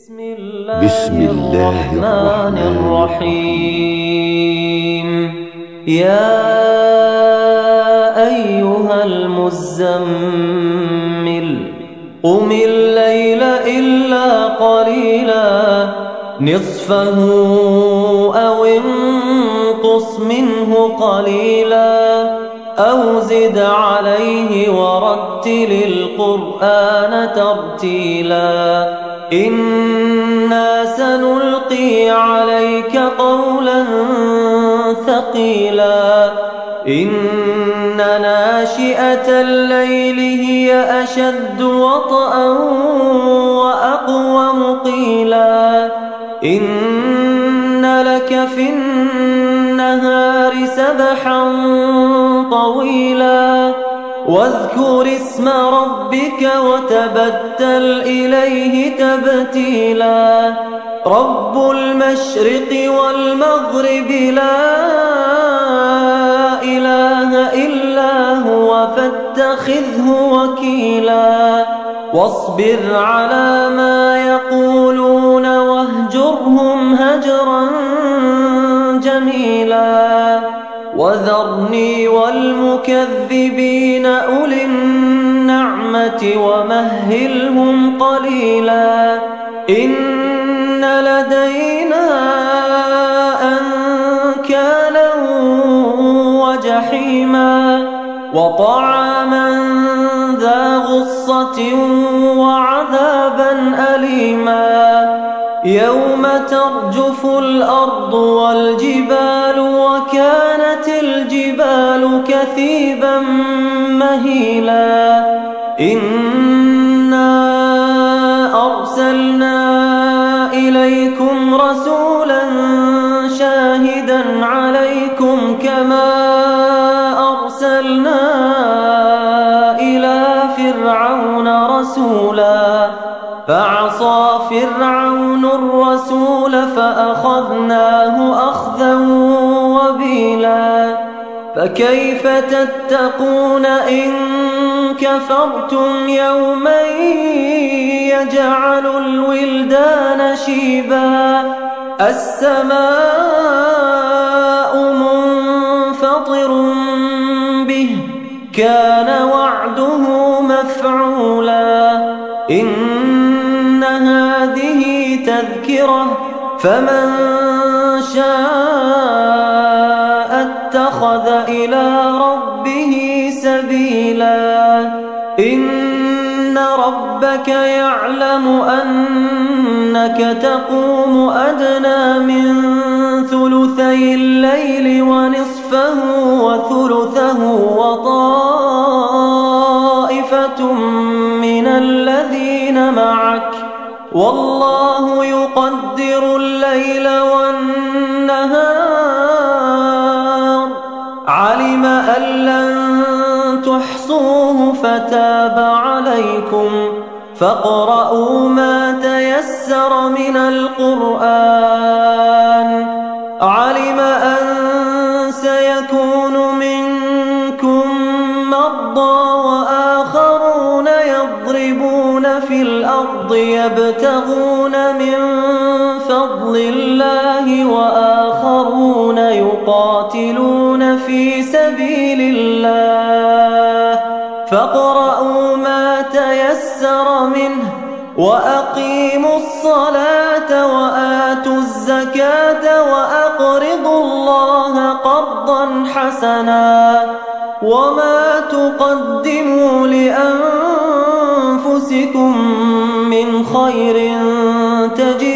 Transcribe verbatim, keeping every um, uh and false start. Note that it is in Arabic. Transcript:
بسم الله الرحمن الرحيم. يا أيها المزمل قم الليل إلا قليلا نصفه أو انقص منه قليلا أو زد عليه ورتل القرآن ترتيلا إنا سنلقي عليك قولا ثقيلا إن ناشئة الليل هي أشد وطئا وأقوم قيلا إن لك في النهار سبحا طويلا واذكر اسم ربك وتبتل إليه تبتيلا رب المشرق والمغرب لا إله إلا هو فاتخذه وكيلا واصبر على ما يقولون واهجرهم هجرا جميلا وذرني والمكذبين أولي النعمة ومهلهم قليلا إن لدينا أنكالا وجحيما وطعاما ذا غصة وعذابا أليما يوم ترجف الأرض والجبال وكانت الجبال كثيبا مهيلا إنا أرسلنا إليكم رسولا شاهدا عليكم كما أرسلنا إلى فرعون رسولا فعصى فرعون الرسول فأخذناه أخذا وبيلا فكيف تتقون إن كفرتم يوما يجعل الولدان شيبا السماء منفطر به كان وعده مفعولا إن هذه تذكرة فمن شاء اتخذ إلى ربه سبيلا إن ربك يعلم أنك تقوم أدنى من ثلثي الليل ونصفه وثلثه وطائفة من الذين معك والله يقدر الليل والنهار علم أن لن تحصوه فتاب عليكم فاقرؤوا ما تيسر من القرآن علم أن سيكون منكم مرضى وآخرون يضربون في الأرض يبتغون من فضل الله وآخرون يقاتلون في سبيل الله فاقرؤوا ما تيسر منه وأقيموا الصلاة وآتوا الزكاة وأقرضوا الله قرضا حسنا وما تقدموا لأنفسكم من خير تجدوه